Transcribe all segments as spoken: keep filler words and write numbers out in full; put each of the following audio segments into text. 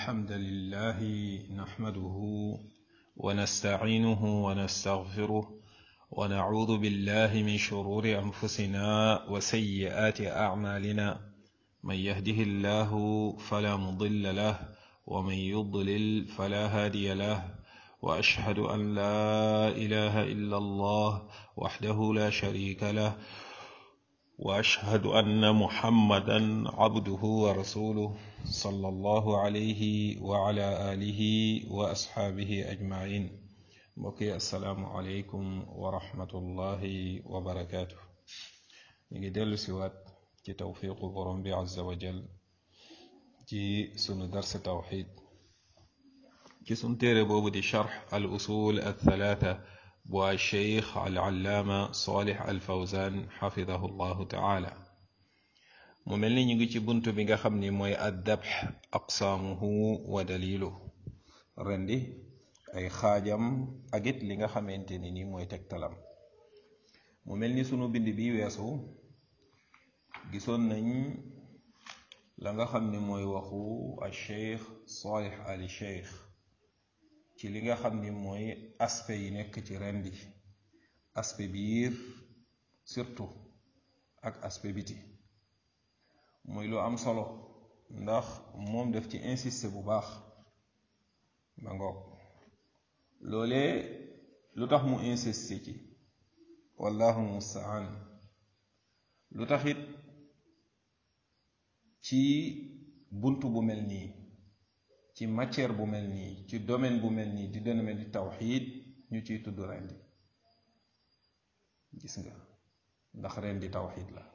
الحمد لله نحمده ونستعينه ونستغفره ونعوذ بالله من شرور أنفسنا وسيئات أعمالنا من يهده الله فلا مضل له ومن يضلل فلا هادي له وأشهد أن لا إله إلا الله وحده لا شريك له وأشهد أن محمدا عبده ورسوله صلى الله عليه وعلى آله وأصحابه أجمعين بقي السلام عليكم ورحمة الله وبركاته نجدل سوات ci tawfiqu borom bi azza wa jal ci sunu dars tawxid ci sun téere boobu di charx al usul al thalatha bu al cheikh al allaama salih al fawzan xafidahu llahu taala mu mel ni ñu ngi ci bunt bi nga xam ni mooy addabx aqsaamuhu wa dalilu rendi ay xaajam ak it li nga xamante ni ni mooy tegtalam mu mel ni sunu bind bi weesu gisoon nañ la nga xam ni mooy waxu al cheikh salih al cheikh ci li nga xam ni mooy aspect yi nekk ci rendi aspect biir surtout ak aspect biti muy lu am solo ndax moom daf ci insister bu baax ma ngoog loolee lu tax mu insister ci wallahu mustaan lu taxit ci bunt bu mel nii ci matière bu mel nii ci domaine bu mel nii di domaine di tawxiid ñu ciy tudd rendi gis nga ndax rendi tawxiid la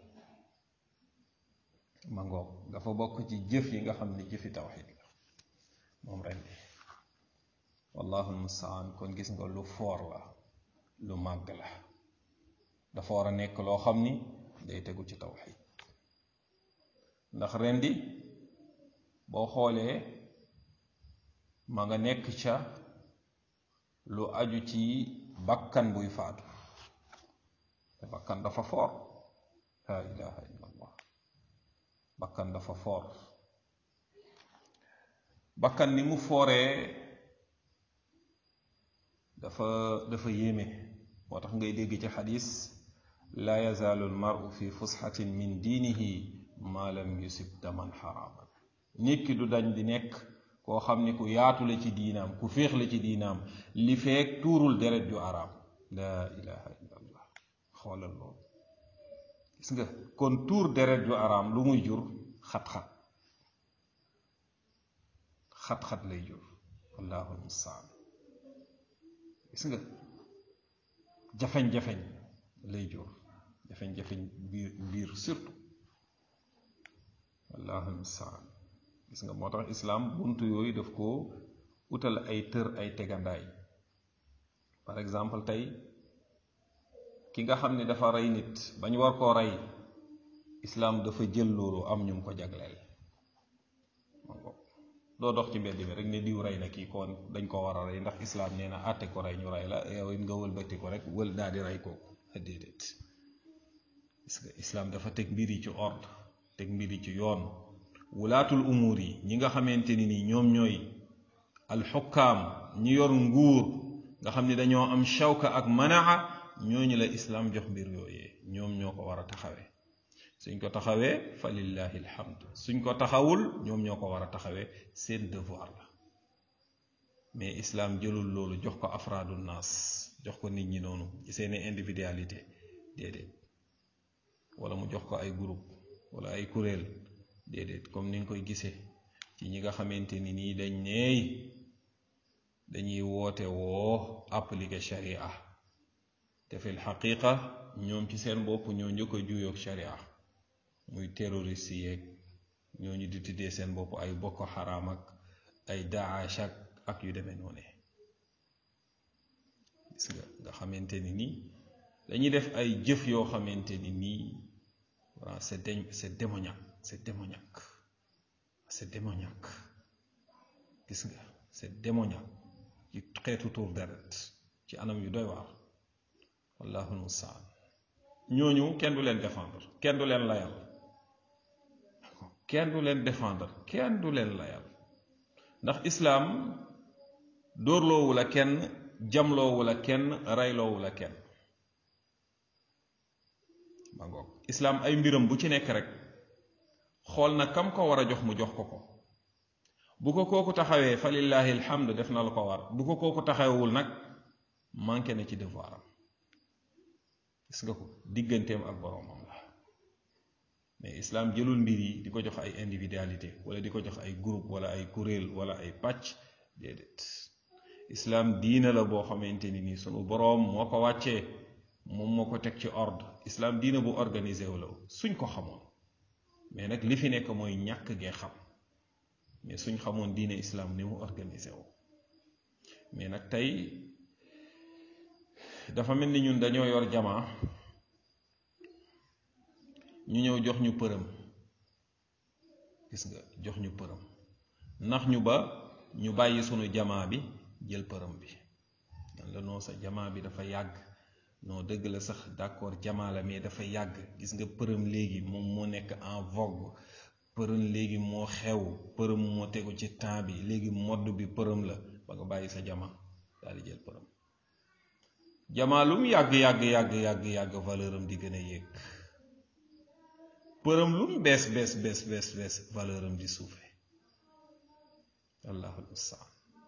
ma ngoog dafa bokk ci jëf yi nga xam ne jëfi tawxiid la moom rendi wallahu mustaan kon gis nga lu foor la lu màgg la dafa war a nekk loo xam ni day tegu ci tawxiid ndax rendi boo xoolee ma nga nekk ca lu aju ci bakkan buy faatu te bakkan dafa foor la ilaha illa allah bakkan dafa foor bakkan ni mu fooree dafa dafa yéeme moo tax ngay dégg ci xadis laa yazaalu almaru fi fusxatin min diinihi maa lam yusib daman xaraaman nit ki du dañ di nekk koo xam ni ku yaatu la ci diinaam ku féex la ci diinaam li feek tuurul deret ju araam laa ilaha illa allah xoolal loolu gis nga kon tuur deret ju araam lu muy jur xat-xat xat-xat lay jur wallahu mustaan gis nga jafeñ-jafeñ lay jur jafeñ-jafeñ biir biir surtout wallahu mustaan gis nga moo tax islaam buntu yooyu daf ko utal ay tër ay tegandaay par exemple tey ki nga xam ne dafa rey nit bañ war koo rey islaam dafa jël loolu am ñu ko jagleel doo dox ci mbedd bi rek ne diw rey na kii kon dañ ko war a rey ndax islaam nee na àtte ko rey ñu rey la yow it nga wëlbati ko rek wël daal di rey kooku déedéet gis nga islaam dafa teg mbir yi ci ordre teg mbir yi ci yoon wulaatul umuur yi ñi nga xamante ni nii ñoom ñooy alxukkaam ñi yor nguur nga xam ni dañoo am shawka ak manaa ñooñu la islaam jox mbir yooyee ñoom ñoo ko war a taxawee suñ ko taxawee fa lillahi alhamd suñ ko taxawul ñoom ñoo ko war a taxawee seen devoir la mais islaam jëlul loolu jox ko afraadu naas jox ko nit ñi noonu ci seeni individualité déedéet wala mu jox ko ay groupe wala ay kuréel déedéet comme ni nga koy gisee ci ñi nga xamante ni nii dañ neey dañuy woote woo appliquer sharia te fil xaqiqa ñoom ci seen bopp ñoo njëkk a juyoog sharia muy terroriste yeeg ñooñu di tuddee seen bopp ay boko xaraam ak ay daash ak yu demee noone gis nga nga xamante ni nii dañuy def ay jëf yoo xamante ni nii waaw c'est c'est démoniaque c'est démoniaque c'est démoniaque gis nga c'est démoniaque ci xeetu tuur deret ci anam yu doy waar wallahu mustaan ñooñu kenn du leen défendre kenn du leen layal kenn du leen défendre kenn du leen layal ndax islaam dóorloowu la kenn jamloowu la kenn reyloowu la kenn ma ngoog islaam ay mbiram bu ci nekk rek xool na kam ko war a jox mu jox ko ko bu ko kooku taxawee fa lillahi alhamd def na la ko war bu ko kooku taxawewul nag manqué na ci devoir am gis nga ko digganteem ak boroomam la mais islaam jëlul mbir yi di ko jox ay individualité wala di ko jox ay groupe wala ay kuréel wala ay pàcc déedéet islaam diina la boo xamante ni nii sunu boroom moo ko wàccee moom moo ko teg ci ordre islaam diina bu organisé wu la suñ ko xamoon mais nag li fi nekk mooy ñàkk gee xam mais suñ xamoon diine islaam ni mu organisé wu mais nag tey dafa mel ni ñun dañoo yor jamaa ñu ñëw jox ñu përëm gis nga jox ñu përëm ndax ñu ba ñu bàyyi sunu jamaa bi jël përëm bi dan la noo sa jamaa bi dafa yàgg non dëgg la sax d'accord jamaa la mais dafa yàgg gis nga përëm léegi moom moo nekk en vogue përëm léegi moo xew përëm moo tegu ci temps bi léegi modd bi përëm la ba nga bàyyi sa jamaa daal di jël përëm jamaa lu mu yàgg yàgg yàgg yàgg yàgg valeur am di gën a yéeg përëm lu mu bees bees bees bees bees valeur am di suufe allahul mustaan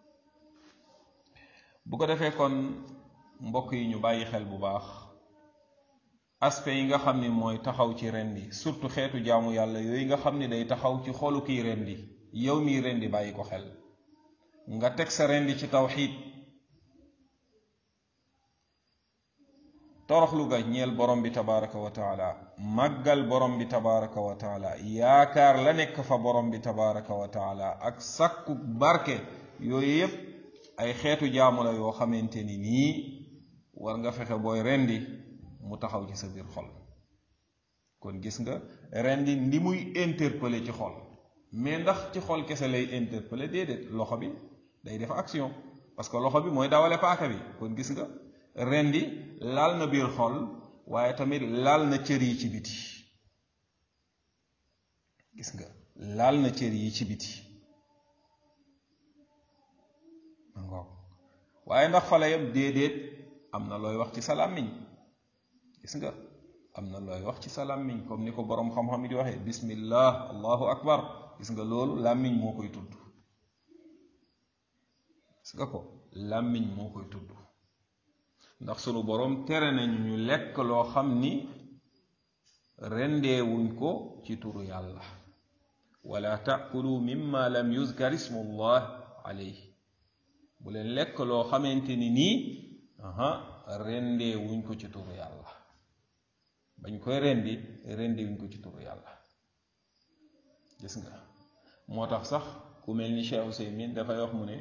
bu ko defee kon mbokk yi ñu bàyyi xel bu baax aspect yi nga xam ni mooy taxaw ci rendi surtout xeetu jaamu yàlla yooyu nga xam ni day taxaw ci xolu kiy rendi yow miy rendi bàyyi ko xel nga teg sa rendi ci tawxiid toroxlu ga ñeel borom bi tabaraka wa taala màggal borom bi tabaraka wa taala yaakaar la nekk fa borom bi tabaraka wa taala ak sakku barke yooyu yépp ay xeetu jaamu la yoo xamante ni nii war nga fexe booy rendi mu taxaw ci sa biir xol kon gis nga rendi ndi muy interpeller ci xol mais ndax ci xol kese lay interpeller déedéet loxo bi day def action parce que loxo bi mooy dawale paaka bi kon gis nga rendi laal na biir xol waaye tamit laal na cër yi ci biti gis nga laal na cër yi ci biti ngoog waaye ndax fa la yam déedéet am na looy wax ci sa làmmiñ gis nga am na looy wax ci sa làmmiñ comme ni ko boroom xam-xam yi di waxee bismillah allahu akbar gis nga loolu làmmiñ moo koy tudd gis nga ko làmmiñ moo koy tudd ndax sunu boroom tere nañ ñu lekk loo xam ni rendeewuñ ko ci turu yàlla wala taakulu mimma lam yuzkar ismullah alayhi bu leen lekk loo xamante ni nii aha rendeewuñ ko ci turu yàlla bañ koy rendi rendeewuñ ko ci turu yàlla gis nga moo tax sax ku mel ni Cheikh Ousaymin dafay wax mu ne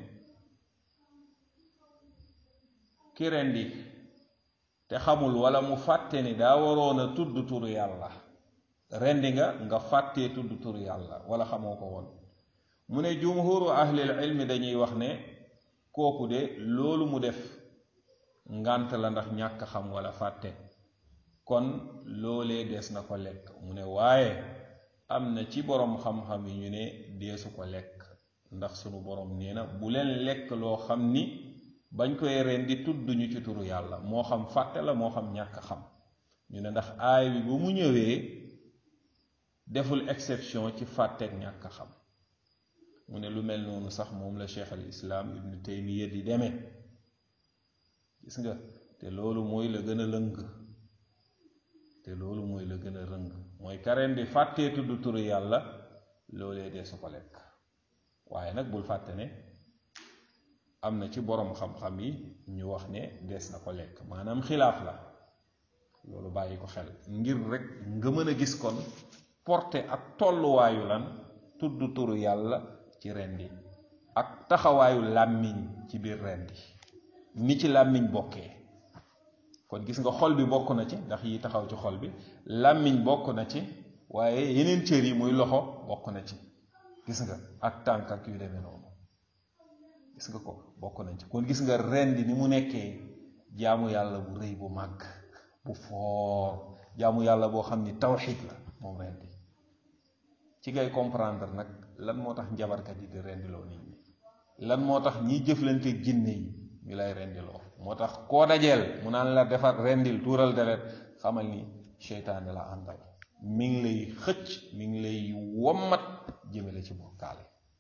ki rendi te xamul wala mu fàtte ni daa waroon a tudd turu yàlla rendi nga nga fàttee tudd turu yàlla wala xamoo ko woon mu ne jumhuru ahlil ilmi dañuy wax ne kooku de loolu mu def ngànt la ndax ñàkk xam wala fàtte kon loolee des na ko lekk mu ne waaye am na ci boroom xam-xam yi ñu ne deesu ko lekk ndax sunu boroom nee na bu leen lekk loo xam ni bañ koy rendi tudduñu ci turu yàlla moo xam fàtte la moo xam ñàkk xam ñu ne ndax aay bi bu mu ñëwee deful exception ci fàtteek ñàkk xam mu ne lu mel noonu sax moom la cheikh al islam ibnu taymiya di demee gis nga te loolu mooy la gën a lëng te loolu mooy la gën a rëng mooy kareen di fàttee tudd turu yàlla loolee dee su ko lekk waaye nag bul fàtte ne am na ci boroom xam-xam yi ñu wax ne des na ko lekk maanaam xilaaf la loolu bàyyi ko xel ngir rek nga mën a gis kon porté ak tolluwaayu lan tudd turu yàlla ci rendi ak taxawaayu làmmiñ ci biir rendi ni ci làmmiñ bokkee kon gis nga xol bi bokk na ci ndax yi taxaw ci xol bi làmmiñ bokk na ci waaye yeneen cër yi muy loxo bokk na ci gis nga ak tànk ak yu demee noonu gis nga ko bokk nañ ci kon gis nga rendi ni mu nekkee jaamu yàlla bu rëy bu màgg bu foor jaamu yàlla boo xam ni tawxiid la moom rendi ci ngay comprendre nag lan moo tax njabarkat yi di rendi loo nit ñi lan moo tax ñiy jëflante jinne yi ñu lay rendiloo moo tax koo dajeel mu naan la defar rendil tuural deret xamal ni seytaane la àndal mi ngi lay xëcc mi ngi lay wommat jëmale ci bokkaale.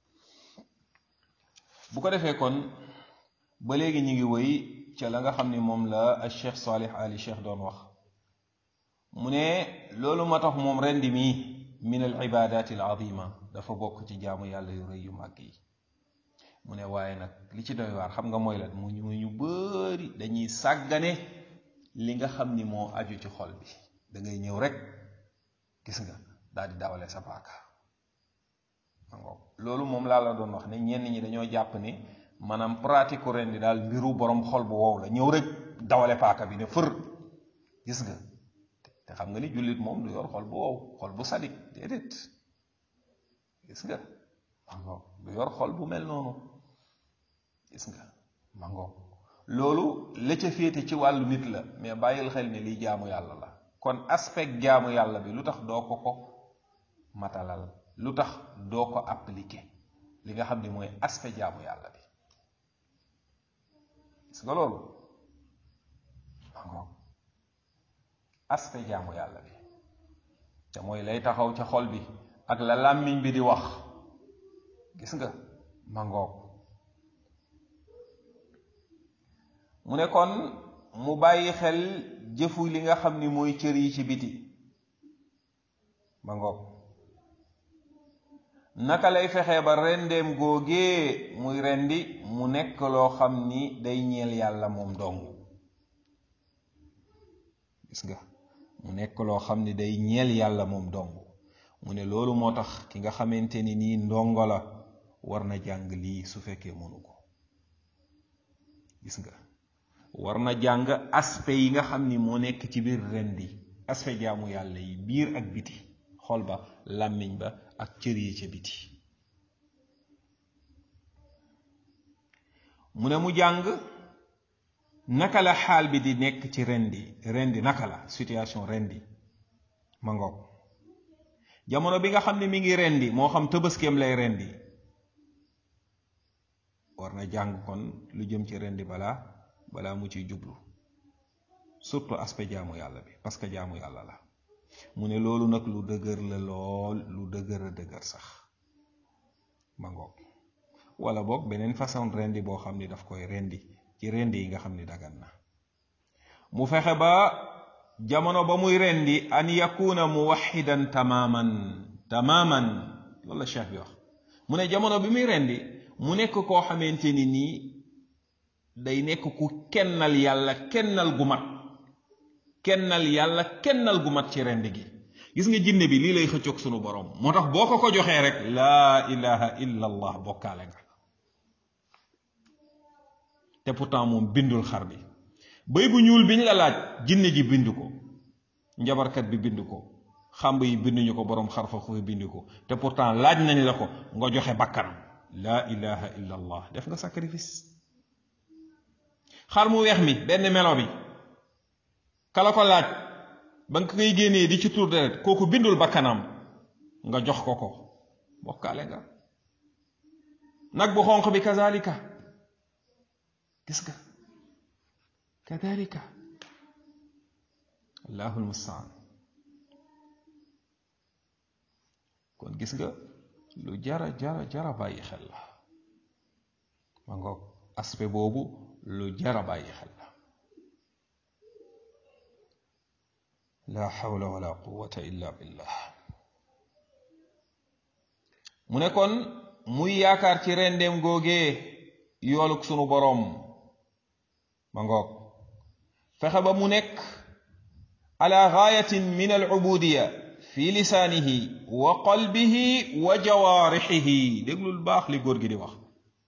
bu ko defee kon ba léegi ñu ngi wëy ca la nga xam ni moom la al cheikh Salih Ali Cheikh doon wax mu ne loolu moo tax moom rendi mi min al ibadat al azima dafa bokk ci jaamu yàlla yu rëy yu màgg yi. mu ne waaye nag li ci doy waar xam nga mooy lan mu ñu ñu bëri dañuy sàggane li nga xam ni moo aju ci xol bi da ngay ñëw rek gis nga daal di dawale sa paaka. loolu moom laa la doon wax ne ñenn ñi dañoo jàpp ne maanaam pratique ren di daal mbiru borom xol bu wow la ñëw rek dawale paaka bi ne fër gis nga te xam nga ni jullit moom du yor xol bu wow xol bu sadik déedéet gis nga du yor xol bu mel noonu gis nga mango loolu la ca féete ci wàllu nit la mais bàyyil xel ne lii jaamu yàlla la kon aspect jaamu yàlla bi lu tax doo ko ko matalal lu tax doo ko appliquer li nga xam ni mooy aspect jaamu yàlla bi gis nga loolu mango aspect jaamu yàlla bi te mooy lay taxaw ca xol bi ak la làmmiñ bi di wax gis nga mangoog mu ne kon mu bàyyi xel jëfu li nga xam ni mooy cër yi ci biti mangoog naka lay fexe ba rendeem góogee muy rendi mu nekk loo xam ni day ñeel yàlla moom dong gis nga mu nekk loo xam ni day ñeel yàlla moom dong mu ne loolu moo tax ki nga xamante ni nii ndongo la war na jàng lii su fekkee mënu ko gis nga war na jàng aspect yi nga xam ni moo nekk ci biir rendi aspect jaamu yàlla yi biir ak biti xol ba làmmiñ ba ak cër yi ca biti mu ne mu jàng naka la xaal bi di nekk ci rendi rendi naka la situation rendi ma ngoog jamono bi nga xam ne mi ngi rendi moo xam tëbaskeem lay rendi war na jàng kon lu jëm ci rendi balaa balaa mu ciy jublu surtout aspect jaamu yàlla bi parce que jaamu yàlla la mu ne loolu nag lu dëgër la lool lu dëgër a dëgër sax ma ngoog wala boog beneen façon rendi boo xam ni daf koy rendi ci rendi yi nga xam ni dagan na mu fexe ba jamono ba muy rendi an yakuna muwaxidan tamaman tamaman loolu la cheikh bi wax mu ne jamono bi muy rendi mu nekk koo xamante ni nii day nekk ku kennal yàlla kennal gu mat kennal yàlla kennal gu mat ci rendi gi gis nga jinne bi lii lay xëccoog sunu borom moo tax boo ko ko joxee rek laa ilaha illa allah bokkaale nga te pourtant moom bindul xar bi bëy bu ñuul biñ la laaj jinne ji bind ko njabarkat bi bind ko xàmb yi binduñu ko borom xar fa xuy bind ko te pourtant laaj nañ la ko nga joxe bakkanam laa ilaha illa allah def nga sacrifice xar mu weex mi benn melo bi kala ko laaj ba nga koy génnee di ci tur deret kooku bindul bakkanam nga jox ko ko bokkaale nga nag bu xonq bi kazalika gis nga kadalika allahul mustaan kon gis nga lu jara jara jara bàyyi xel la ma ngoog aspect boobu lu jara bàyyi xel la la hawla wala quwwata illa billah mu ne kon muy yaakaar ci rendeem googee yooluk sunu boroom ma ngoog fexe ba mu nekk ala gaayatin min al ubudiya fi lisaanihi wa qalbihi wa jawaarixihi déglul baax li góor gi di wax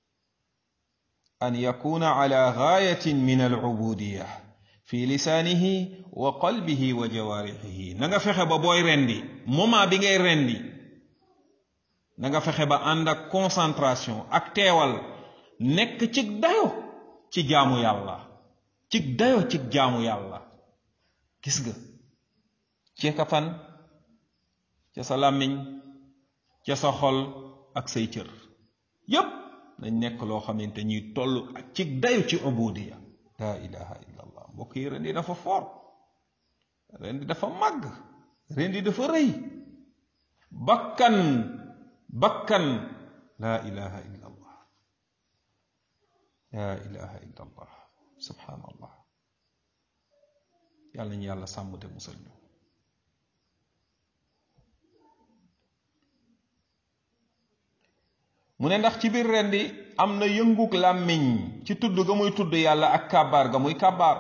an yakuna ala gaayatin min al ubudiya fi lisaanihi wa qalbihi wa jawaarixihi na nga fexe ba booy rendi moment bi ngay rendi na nga fexe ba ànd ak concentration ak teewal nekk ci dayo ci jaamu yàlla ci dayo ci jaamu yàlla gis nga ci ka fan ca sa làmmiñ ca sa xol ak say cër yépp nañ nekk loo xamante ñuy toll ak ci dayu ci ubudiya. la ilaha illa allah mbokk yi rendi dafa foor, rendi dafa màgg, rendi dafa rëy. bakkan bakkan la ilaha illa allah, la ilaha illa allah, subhanallah. yàlla ñu yàlla sàmm te musal ñu. mu ne ndax ci biir rendi am na yëngug làmmiñ ci tudd ga muy tudd yàlla ak kàbbaar ga muy kàbbaar,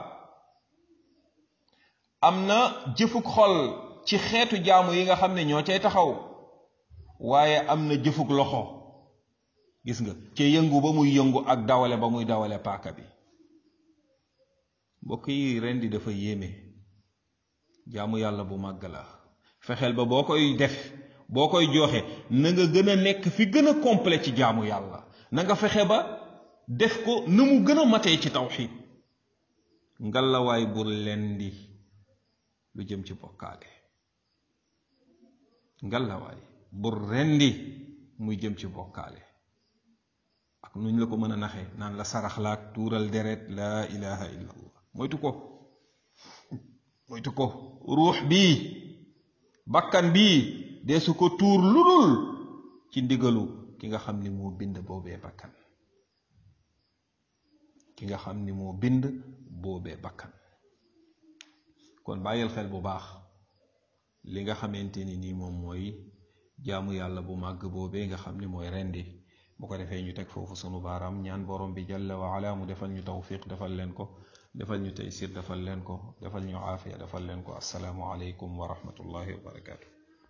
am na jëfug xol ci xeetu jaamu yi nga xam ne ñoo cay taxaw, waaye am na jëfug loxo, gis nga ca yëngu ba muy yëngu ak dawale ba muy dawale paaka bi. mbokk yi rendi dafa yéeme, jaamu yàlla bu màgg la. fexeel ba boo koy def, boo koy joxe, na nga gën a nekk fi gën a complet ci jaamu yàlla. na nga fexe ba def ko na mu gën a matee ci tawxiid. ngalawaay bu lendi lu jëm ci bokkaale, ngalawaay bu rendi muy jëm ci bokkaale ak nuñ la ko mën a naxe naan la sarax laak tuural deret. laa ilaha illa allah, moytu ko, moytu ko. ruux bii, bakkan bii deesu ko tuur ludul ci ndigalu ki nga xam ni moo bind boobee bakkan, ki nga xam ni moo bind boobee bakkan. kon bàyyil xel bu baax li nga xamante ni nii moom mooy jaamu yàlla bu màgg boobee nga xam ni mooy rendi. bu ko defee ñu teg foofu sunu baaraam, ñaan borom bi jalla wa ala mu defal ñu tawfiq, defal leen ko, defal ñu taysir, defal leen ko, defal ñu aafiya, defal leen ko. assalaamu aleykum wa rahmatullahi wa barakaatu.